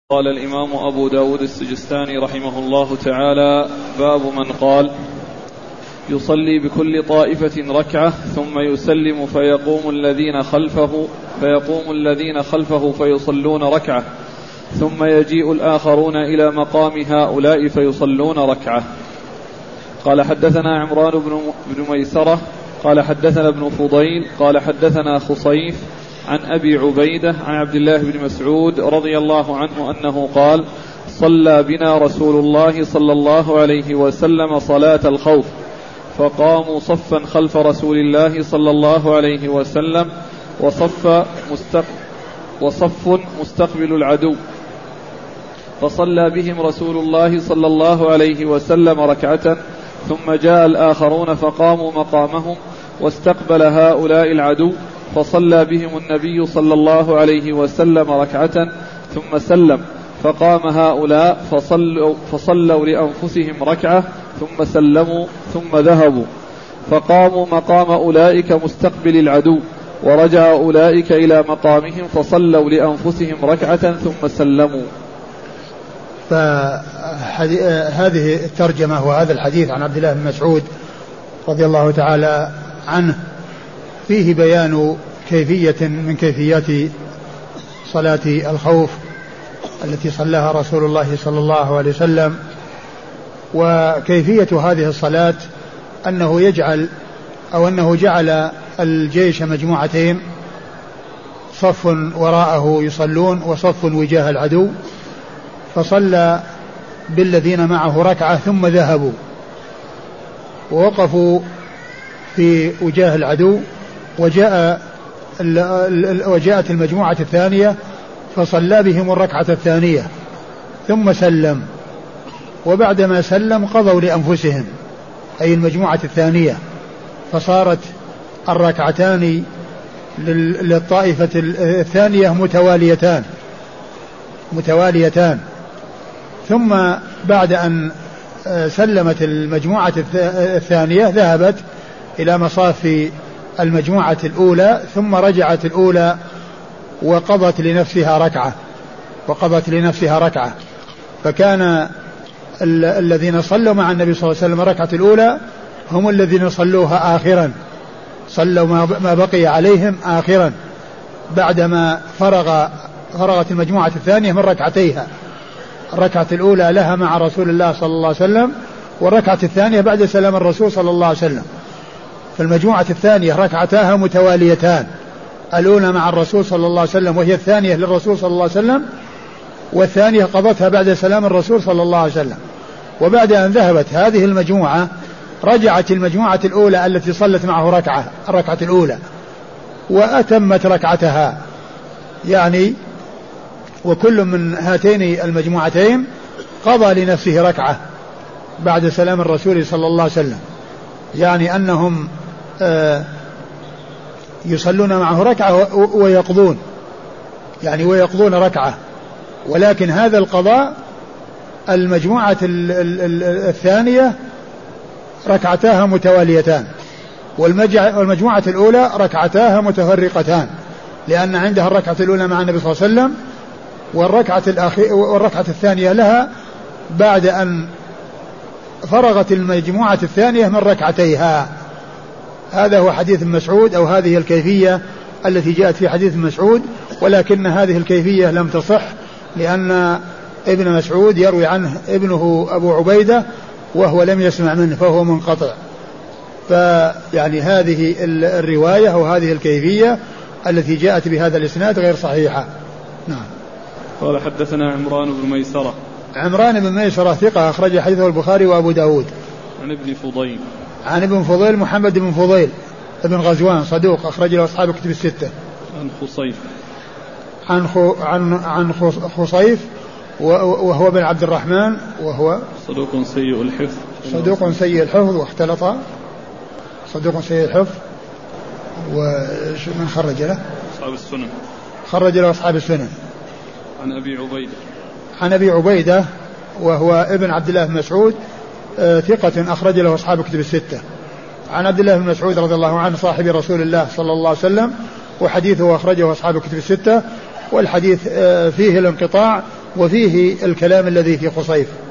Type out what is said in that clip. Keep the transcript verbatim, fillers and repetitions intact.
قال الإمام أبو داود السجستاني رحمه الله تعالى: باب من قال يصلي بكل طائفة ركعة ثم يسلم فيقوم الذين خلفه فيقوم الذين خلفه فيصلون ركعة ثم يجيء الآخرون إلى مقام هؤلاء فيصلون ركعة. قال حدثنا عمران بن ميسرة قال حدثنا ابن فضيل قال حدثنا خصيف عن أبي عبيدة عن عبد الله بن مسعود رضي الله عنه أنه قال: صلى بنا رسول الله صلى الله عليه وسلم صلاة الخوف فقاموا صفا خلف رسول الله صلى الله عليه وسلم وصف مستق وصف مستقبل العدو، فصلى بهم رسول الله صلى الله عليه وسلم ركعة ثم جاء الآخرون فقاموا مقامهم واستقبل هؤلاء العدو، فصلى بهم النبي صلى الله عليه وسلم ركعة ثم سلم، فقام هؤلاء فصلوا, فصلوا لأنفسهم ركعة ثم سلموا ثم ذهبوا، فقاموا مقام أولئك مستقبل العدو، ورجع أولئك إلى مقامهم فصلوا لأنفسهم ركعة ثم سلموا. فهذه الترجمة وهذا الحديث عن عبد الله بن مسعود رضي الله تعالى عنه فيه بيان كيفية من كيفيات صلاة الخوف التي صلاها رسول الله صلى الله عليه وسلم. وكيفية هذه الصلاة أنه يجعل أو أنه جعل الجيش مجموعتين، صف وراءه يصلون وصف وجاه العدو، فصلى بالذين معه ركعة ثم ذهبوا ووقفوا في وجاه العدو، وجاء وجاءت المجموعة الثانية فصلى بهم الركعة الثانية ثم سلم، وبعدما سلم قضوا لأنفسهم أي المجموعة الثانية، فصارت الركعتان للطائفة الثانية متواليتان متواليتان ثم بعد أن سلمت المجموعة الثانية ذهبت إلى مصاف المجموعة الأولى، ثم رجعت الأولى وقضت لنفسها ركعة وقضت لنفسها ركعة فكان الذين صلوا مع النبي صلى الله عليه وسلم الركعة الأولى هم الذين صلوها آخرا، صلوا ما بقي عليهم آخرا بعدما فرغ فرغت المجموعة الثانية من ركعتيها. الركعة الأولى لها مع رسول الله صلى الله عليه وسلم، والركعة الثانية بعد سلام الرسول صلى الله عليه وسلم. فالمجموعة الثانية ركعتاها متواليتان، الأولى مع الرسول صلى الله عليه وسلم وهي الثانية للرسول صلى الله عليه وسلم، والثانية قضتها بعد سلام الرسول صلى الله عليه وسلم. وبعد أن ذهبت هذه المجموعة رجعت المجموعة الأولى التي صلت معه ركعة الركعة الأولى وأتمت ركعتها، يعني وكل من هاتين المجموعتين قضى لنفسه ركعة بعد سلام الرسول صلى الله عليه وسلم، يعني أنهم آه يصلون معه ركعة ويقضون يعني ويقضون ركعة، ولكن هذا القضاء المجموعة الثانية ركعتاها متواليتان، والمجموعة الأولى ركعتاها متفرقتان، لأن عندها الركعة الأولى مع النبي صلى الله عليه وسلم والركعة الأخيرة والركعة الثانية لها بعد أن فرغت المجموعة الثانية من ركعتيها. هذا هو حديث مسعود أو هذه الكيفية التي جاءت في حديث مسعود، ولكن هذه الكيفية لم تصح لأن ابن مسعود يروي عنه ابنه أبو عبيدة وهو لم يسمع منه فهو منقطع، فيعني هذه الرواية وهذه الكيفية التي جاءت بهذا الإسناد غير صحيحة. نعم. قال حدثنا عمران بن ميسرة. عمران بن ميسرة ثقة أخرج حديثه البخاري وأبو داود. عن ابن فضيل. عن ابن فضيل محمد بن فضيل ابن غزوان صدوق أخرج له أصحاب الكتب الستة. عن خصيف. عن خو عن عن خصيف وهو بن عبد الرحمن وهو صدوق سيء الحفظ. صدوق سيء الحفظ واختلط. صدوق سيء الحفظ. ومن خرج له؟ أصحاب السنن. خرج له أصحاب السنن. عن أبي عبيدة. عن أبي عبيدة وهو ابن عبد الله بن مسعود ثقة أخرج له أصحاب الكتب الستة. عن عبد الله بن مسعود رضي الله عنه صاحب رسول الله صلى الله عليه وسلم، وحديثه أخرجه أصحاب الكتب الستة، والحديث فيه الانقطاع وفيه الكلام الذي في خصيف.